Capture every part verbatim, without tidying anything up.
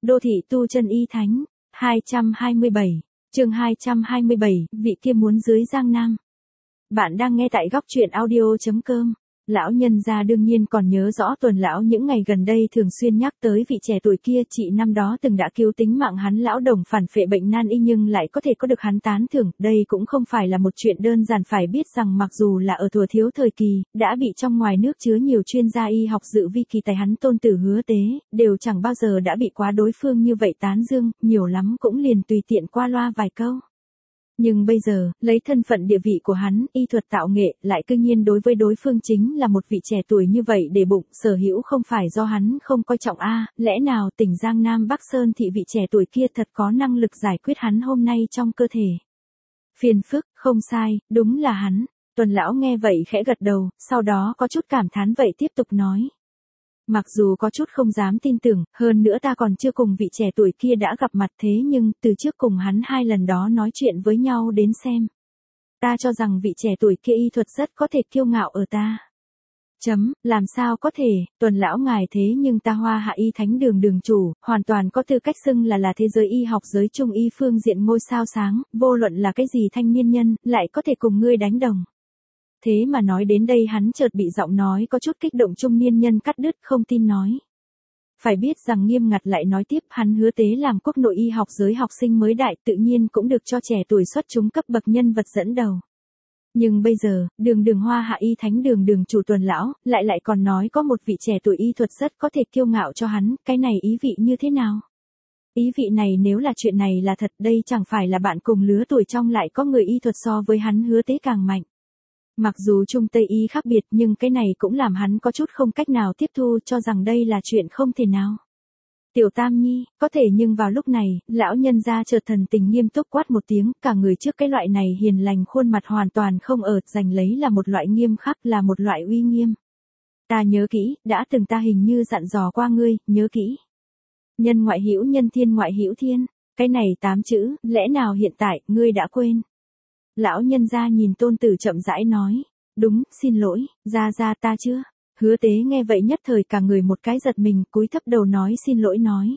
Đô thị tu chân y thánh, hai trăm hai mươi bảy, chương hai trăm hai mươi bảy, vị kia muốn dưới Giang Nam. Bạn đang nghe tại góc truyện audio.com. Lão nhân gia đương nhiên còn nhớ rõ Tuần lão những ngày gần đây thường xuyên nhắc tới vị trẻ tuổi kia, chị năm đó từng đã cứu tính mạng hắn. Lão đồng phản phệ bệnh nan y nhưng lại có thể có được hắn tán thưởng, đây cũng không phải là một chuyện đơn giản. Phải biết rằng mặc dù là ở thuở thiếu thời kỳ, đã bị trong ngoài nước chứa nhiều chuyên gia y học dự vi kỳ tài, hắn tôn tử Hứa Tế, đều chẳng bao giờ đã bị quá đối phương như vậy tán dương, nhiều lắm cũng liền tùy tiện qua loa vài câu. Nhưng bây giờ, lấy thân phận địa vị của hắn, y thuật tạo nghệ, lại cư nhiên đối với đối phương chính là một vị trẻ tuổi như vậy để bụng, sở hữu không phải do hắn không coi trọng a, lẽ nào tỉnh Giang Nam Bắc Sơn thị vị trẻ tuổi kia thật có năng lực giải quyết hắn hôm nay trong cơ thể? Phiền phức, không sai, đúng là hắn. Tuần lão nghe vậy khẽ gật đầu, sau đó có chút cảm thán vậy tiếp tục nói. Mặc dù có chút không dám tin tưởng, hơn nữa ta còn chưa cùng vị trẻ tuổi kia đã gặp mặt, thế nhưng từ trước cùng hắn hai lần đó nói chuyện với nhau đến xem. Ta cho rằng vị trẻ tuổi kia y thuật rất có thể kiêu ngạo ở ta. Chấm, làm sao có thể, Tuần lão ngài thế nhưng ta Hoa Hạ y thánh đường đường chủ, hoàn toàn có tư cách xưng là là thế giới y học giới trung y phương diện ngôi sao sáng, vô luận là cái gì thanh niên nhân, lại có thể cùng ngươi đánh đồng. Thế mà nói đến đây hắn chợt bị giọng nói có chút kích động trung niên nhân cắt đứt, không tin nói. Phải biết rằng nghiêm ngặt lại nói tiếp, hắn Hứa Tế làm quốc nội y học giới học sinh mới đại, tự nhiên cũng được cho trẻ tuổi xuất chúng cấp bậc nhân vật dẫn đầu. Nhưng bây giờ, đường đường Hoa Hạ y thánh đường đường chủ Tuần lão, lại lại còn nói có một vị trẻ tuổi y thuật rất có thể kiêu ngạo cho hắn, cái này ý vị như thế nào? Ý vị này nếu là chuyện này là thật, đây chẳng phải là bạn cùng lứa tuổi trong lại có người y thuật so với hắn Hứa Tế càng mạnh. Mặc dù Trung Tây y khác biệt nhưng cái này cũng làm hắn có chút không cách nào tiếp thu, cho rằng đây là chuyện không thể nào. Tiểu Tam Nhi, có thể, nhưng vào lúc này, lão nhân gia chợt thần tình nghiêm túc quát một tiếng, cả người trước cái loại này hiền lành khuôn mặt hoàn toàn không ở, giành lấy là một loại nghiêm khắc, là một loại uy nghiêm. Ta nhớ kỹ, đã từng ta hình như dặn dò qua ngươi, nhớ kỹ. Nhân ngoại hữu nhân, thiên ngoại hữu thiên, cái này tám chữ, lẽ nào hiện tại, ngươi đã quên? Lão nhân gia nhìn tôn tử chậm rãi nói, đúng, xin lỗi, gia gia ta chưa. Hứa Tế nghe vậy nhất thời cả người một cái giật mình, cúi thấp đầu nói xin lỗi nói.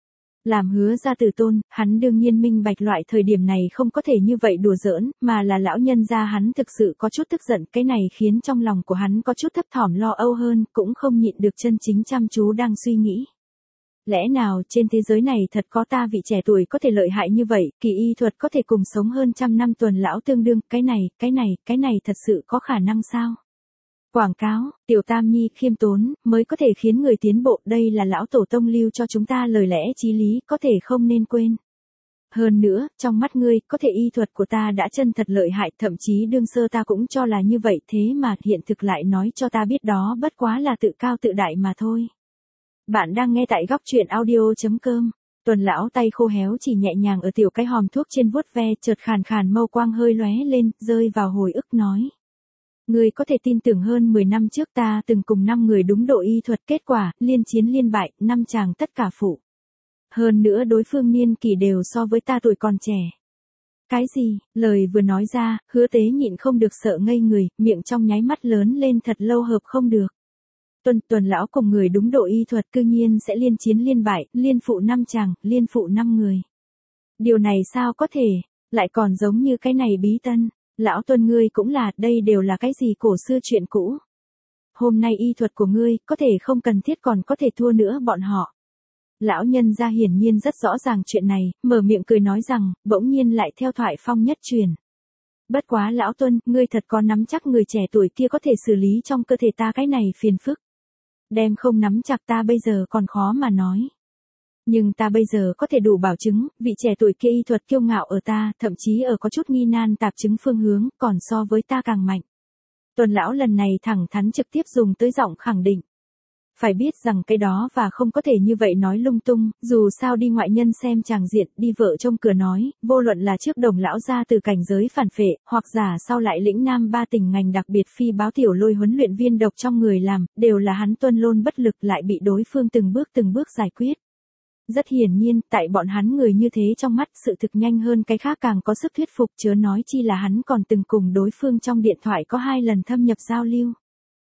Làm Hứa gia tử tôn, hắn đương nhiên minh bạch loại thời điểm này không có thể như vậy đùa giỡn, mà là lão nhân gia hắn thực sự có chút tức giận, cái này khiến trong lòng của hắn có chút thấp thỏm lo âu hơn, cũng không nhịn được chân chính chăm chú đang suy nghĩ. Lẽ nào trên thế giới này thật có ta vị trẻ tuổi có thể lợi hại như vậy, kỳ y thuật có thể cùng sống hơn trăm năm Tuần lão tương đương, cái này, cái này, cái này thật sự có khả năng sao? Quảng cáo, Tiểu Tam Nhi khiêm tốn, mới có thể khiến người tiến bộ, đây là lão tổ tông lưu cho chúng ta lời lẽ chí lý, có thể không nên quên. Hơn nữa, trong mắt ngươi, có thể y thuật của ta đã chân thật lợi hại, thậm chí đương sơ ta cũng cho là như vậy, thế mà hiện thực lại nói cho ta biết đó bất quá là tự cao tự đại mà thôi. Bạn đang nghe tại góc truyện audio.com. Tuần lão tay khô héo chỉ nhẹ nhàng ở tiểu cái hòm thuốc trên vuốt ve, chợt khàn khàn mâu quang hơi lóe lên, rơi vào hồi ức nói. Ngươi có thể tin tưởng hơn mười năm trước ta từng cùng năm người đúng độ y thuật, kết quả, liên chiến liên bại, năm chàng tất cả phụ. Hơn nữa đối phương niên kỷ đều so với ta tuổi còn trẻ. Cái gì? Lời vừa nói ra, Hứa Tế nhịn không được sợ ngây người, miệng trong nháy mắt lớn lên thật lâu hợp không được. Tuần tuần lão cùng người đúng độ y thuật cư nhiên sẽ liên chiến liên bại, liên phụ năm chàng, liên phụ năm người. Điều này sao có thể, lại còn giống như cái này bí tân. Lão Tuần ngươi cũng là, đây đều là cái gì cổ xưa chuyện cũ. Hôm nay y thuật của ngươi, có thể không cần thiết còn có thể thua nữa bọn họ. Lão nhân gia hiển nhiên rất rõ ràng chuyện này, mở miệng cười nói rằng, bỗng nhiên lại theo thoại phong nhất truyền. Bất quá Lão Tuần, ngươi thật có nắm chắc người trẻ tuổi kia có thể xử lý trong cơ thể ta cái này phiền phức. Đem không nắm chặt ta bây giờ còn khó mà nói. Nhưng ta bây giờ có thể đủ bảo chứng, vị trẻ tuổi kia y thuật kiêu ngạo ở ta, thậm chí ở có chút nghi nan tạp chứng phương hướng, còn so với ta càng mạnh. Tuần lão lần này thẳng thắn trực tiếp dùng tới giọng khẳng định. Phải biết rằng cái đó và không có thể như vậy nói lung tung, dù sao đi ngoại nhân xem chàng diện, đi vợ trông cửa nói, vô luận là trước đồng lão ra từ cảnh giới phản phệ, hoặc giả sau lại lĩnh nam ba tỉnh ngành đặc biệt phi báo tiểu lôi huấn luyện viên độc trong người làm, đều là hắn Tuân Lôn bất lực lại bị đối phương từng bước từng bước giải quyết. Rất hiển nhiên, tại bọn hắn người như thế trong mắt, sự thực nhanh hơn cái khác càng có sức thuyết phục, chớ nói chi là hắn còn từng cùng đối phương trong điện thoại có hai lần thâm nhập giao lưu.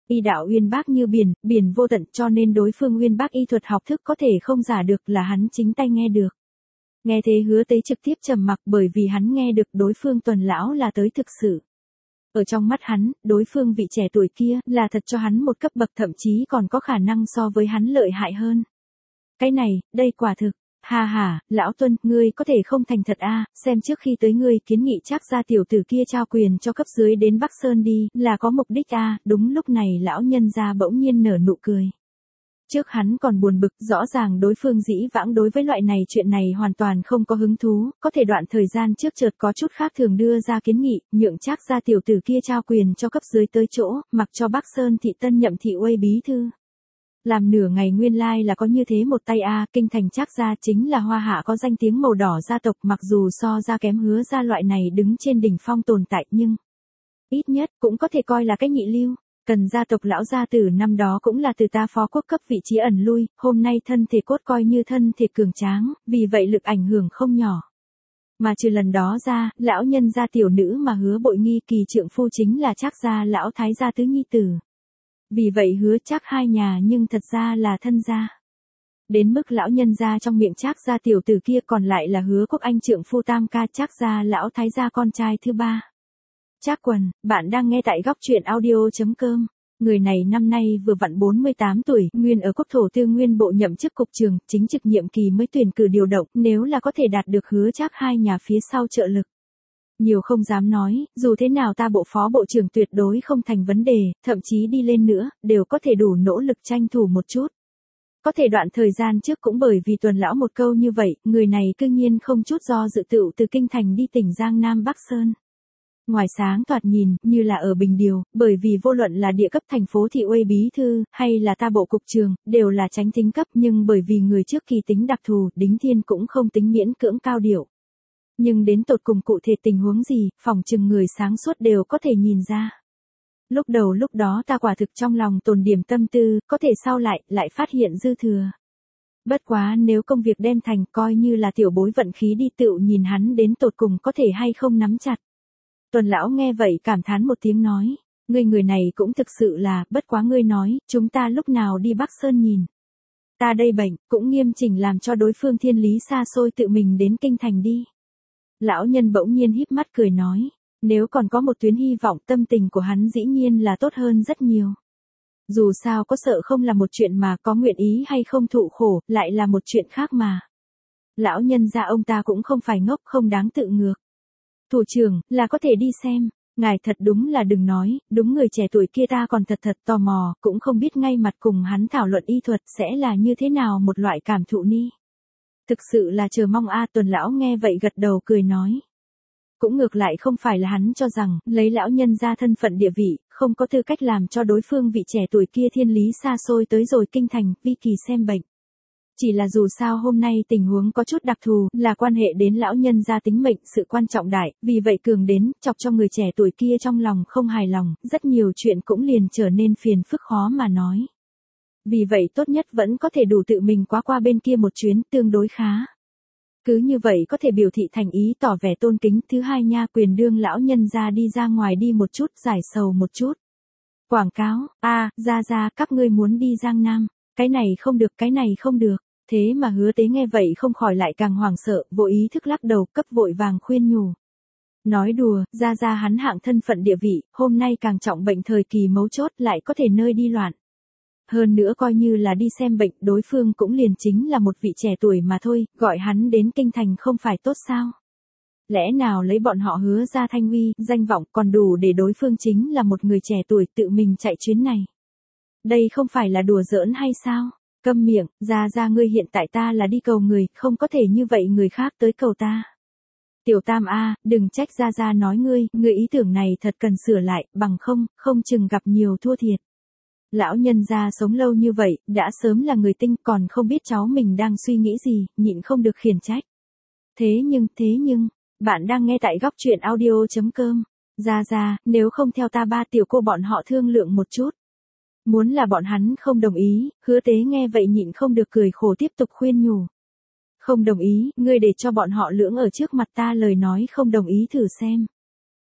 Y đạo uyên bác như biển, biển vô tận, cho nên đối phương uyên bác y thuật học thức có thể không giả được, là hắn chính tay nghe được. Nghe thế Hứa Tế trực tiếp trầm mặc, bởi vì hắn nghe được đối phương Tuần lão là tới thực sự. Ở trong mắt hắn, đối phương vị trẻ tuổi kia là thật cho hắn một cấp bậc, thậm chí còn có khả năng so với hắn lợi hại hơn. Cái này, đây quả thực. Ha ha, lão Tuân, ngươi có thể không thành thật a, à, xem trước khi tới ngươi kiến nghị chắc ra tiểu tử kia trao quyền cho cấp dưới đến Bắc Sơn đi, là có mục đích a. À. Đúng lúc này lão nhân gia bỗng nhiên nở nụ cười. Trước hắn còn buồn bực, rõ ràng đối phương dĩ vãng đối với loại này chuyện này hoàn toàn không có hứng thú, có thể đoạn thời gian trước chợt có chút khác thường đưa ra kiến nghị, nhượng chắc ra tiểu tử kia trao quyền cho cấp dưới tới chỗ, mặc cho Bắc Sơn thị tân nhậm thị uây bí thư. Làm nửa ngày nguyên lai là có như thế một tay a, kinh thành chắc ra chính là Hoa Hạ có danh tiếng màu đỏ gia tộc, mặc dù so ra kém Hứa gia loại này đứng trên đỉnh phong tồn tại, nhưng ít nhất cũng có thể coi là cái nhị lưu. Cần gia tộc lão gia tử năm đó cũng là từ ta phó quốc cấp vị trí ẩn lui, hôm nay thân thể cốt coi như thân thể cường tráng, vì vậy lực ảnh hưởng không nhỏ. Mà trừ lần đó ra, lão nhân gia tiểu nữ mà Hứa Bội Nghi kỳ trượng phu chính là Trác gia lão thái gia tứ nhi tử. Vì vậy Hứa Trác hai nhà nhưng thật ra là thân gia. Đến mức lão nhân gia trong miệng Trác gia tiểu tử kia còn lại là Hứa Quốc Anh trượng phu tam ca Trác gia lão thái gia con trai thứ ba. Trác Quần, bạn đang nghe tại góc truyện audio.com. Người này năm nay vừa vặn bốn mươi tám tuổi, nguyên ở Quốc thổ Tư Nguyên Bộ nhậm chức cục trưởng, chính trực nhiệm kỳ mới tuyển cử điều động, nếu là có thể đạt được Hứa Trác hai nhà phía sau trợ lực. Nhiều không dám nói, dù thế nào ta bộ phó bộ trưởng tuyệt đối không thành vấn đề, thậm chí đi lên nữa, đều có thể đủ nỗ lực tranh thủ một chút. Có thể đoạn thời gian trước cũng bởi vì Tuần lão một câu như vậy, người này cư nhiên không chút do dự tựu từ kinh thành đi tỉnh Giang Nam Bắc Sơn. Ngoài sáng thoạt nhìn, như là ở Bình Điều, bởi vì vô luận là địa cấp thành phố thị uây bí thư, hay là ta bộ cục trường, đều là tránh tính cấp, nhưng bởi vì người trước kỳ tính đặc thù, Đính Thiên cũng không tính miễn cưỡng cao điệu. Nhưng đến tột cùng cụ thể tình huống gì, phòng chừng người sáng suốt đều có thể nhìn ra. Lúc đầu lúc đó ta quả thực trong lòng tồn điểm tâm tư, có thể sau lại, lại phát hiện dư thừa. Bất quá nếu công việc đem thành, coi như là tiểu bối vận khí đi, tựu nhìn hắn đến tột cùng có thể hay không nắm chặt. Tuần lão nghe vậy cảm thán một tiếng nói, ngươi người này cũng thực sự là, bất quá ngươi nói, chúng ta lúc nào đi Bắc Sơn nhìn. Ta đây bệnh, cũng nghiêm chỉnh làm cho đối phương thiên lý xa xôi tự mình đến kinh thành đi. Lão nhân bỗng nhiên híp mắt cười nói, nếu còn có một tuyến hy vọng, tâm tình của hắn dĩ nhiên là tốt hơn rất nhiều. Dù sao có sợ không là một chuyện mà, có nguyện ý hay không thụ khổ, lại là một chuyện khác mà. Lão nhân gia ông ta cũng không phải ngốc, không đáng tự ngược. Thủ trưởng, là có thể đi xem, ngài thật đúng là đừng nói, đúng người trẻ tuổi kia ta còn thật thật tò mò, cũng không biết ngay mặt cùng hắn thảo luận y thuật sẽ là như thế nào một loại cảm thụ ni. Thực sự là chờ mong a. Tuần lão nghe vậy gật đầu cười nói. Cũng ngược lại không phải là hắn cho rằng, lấy lão nhân ra thân phận địa vị, không có tư cách làm cho đối phương vị trẻ tuổi kia thiên lý xa xôi tới rồi kinh thành, vi kỳ xem bệnh. Chỉ là dù sao hôm nay tình huống có chút đặc thù, là quan hệ đến lão nhân gia tính mệnh, sự quan trọng đại, vì vậy cường đến, chọc cho người trẻ tuổi kia trong lòng không hài lòng, rất nhiều chuyện cũng liền trở nên phiền phức khó mà nói. Vì vậy tốt nhất vẫn có thể đủ tự mình quá qua bên kia một chuyến, tương đối khá. Cứ như vậy có thể biểu thị thành ý tỏ vẻ tôn kính. Thứ hai nha, quyền đương lão nhân gia đi ra ngoài đi một chút, giải sầu một chút. Quảng cáo, a ra ra các ngươi muốn đi Giang Nam, cái này không được, cái này không được. Thế mà Hứa Tế nghe vậy không khỏi lại càng hoảng sợ, vô ý thức lắc đầu, cấp vội vàng khuyên nhủ. Nói đùa, ra ra hắn hạng thân phận địa vị, hôm nay càng trọng bệnh thời kỳ mấu chốt lại có thể nơi đi loạn. Hơn nữa coi như là đi xem bệnh, đối phương cũng liền chính là một vị trẻ tuổi mà thôi, gọi hắn đến kinh thành không phải tốt sao? Lẽ nào lấy bọn họ Hứa ra thanh uy, danh vọng còn đủ để đối phương chính là một người trẻ tuổi tự mình chạy chuyến này? Đây không phải là đùa giỡn hay sao? Câm miệng, ra ra ngươi hiện tại ta là đi cầu người, không có thể như vậy người khác tới cầu ta. Tiểu Tam a, đừng trách ra ra nói ngươi, ngươi ý tưởng này thật cần sửa lại, bằng không, không chừng gặp nhiều thua thiệt. Lão nhân gia sống lâu như vậy, đã sớm là người tinh, còn không biết cháu mình đang suy nghĩ gì, nhịn không được khiển trách. Thế nhưng, thế nhưng, bạn đang nghe tại góc truyện audio.com. Ra ra, nếu không theo ta ba tiểu cô bọn họ thương lượng một chút. Muốn là bọn hắn không đồng ý, Hứa Tế nghe vậy nhịn không được cười khổ tiếp tục khuyên nhủ. Không đồng ý, ngươi để cho bọn họ lưỡng ở trước mặt ta lời nói không đồng ý thử xem.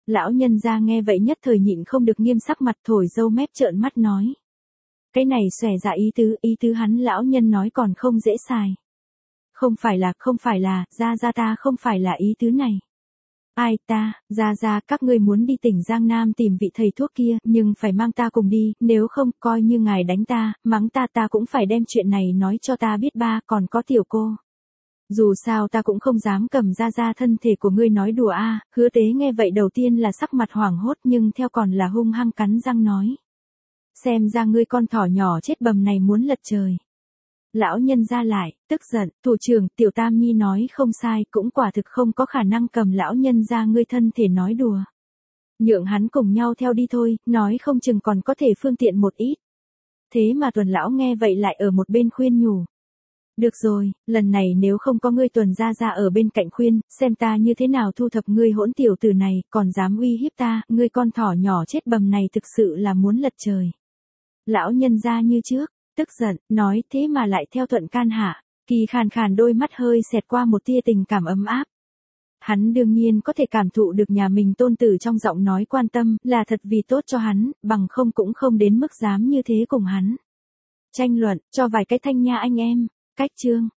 Lão nhân gia nghe vậy nhất thời nhịn không được nghiêm sắc mặt, thổi râu mép trợn mắt nói. Cái này xòe ra ý tứ, ý tứ hắn lão nhân nói còn không dễ xài. Không phải là, không phải là, gia gia ta không phải là ý tứ này. Ai ta, gia gia, các ngươi muốn đi tỉnh Giang Nam tìm vị thầy thuốc kia, nhưng phải mang ta cùng đi, nếu không, coi như ngài đánh ta, mắng ta ta cũng phải đem chuyện này nói cho ta biết ba, còn có tiểu cô. Dù sao ta cũng không dám cầm gia gia thân thể của ngươi nói đùa a. Hứa Tế nghe vậy đầu tiên là sắc mặt hoảng hốt nhưng theo còn là hung hăng cắn răng nói. Xem ra ngươi con thỏ nhỏ chết bầm này muốn lật trời. Lão nhân ra lại, tức giận, thủ trưởng, tiểu tam nhi nói không sai, cũng quả thực không có khả năng cầm lão nhân ra ngươi thân thể nói đùa. Nhượng hắn cùng nhau theo đi thôi, nói không chừng còn có thể phương tiện một ít. Thế mà Tuần lão nghe vậy lại ở một bên khuyên nhủ. Được rồi, lần này nếu không có ngươi Tuần ra ra ở bên cạnh khuyên, xem ta như thế nào thu thập ngươi hỗn tiểu tử này, còn dám uy hiếp ta, ngươi con thỏ nhỏ chết bầm này thực sự là muốn lật trời. Lão nhân ra như trước, tức giận, nói thế mà lại theo thuận can hạ, Kỳ khàn khàn đôi mắt hơi xẹt qua một tia tình cảm ấm áp. Hắn đương nhiên có thể cảm thụ được nhà mình tôn tử trong giọng nói quan tâm, là thật vì tốt cho hắn, bằng không cũng không đến mức dám như thế cùng hắn tranh luận, cho vài cái thanh nha anh em. Cách chương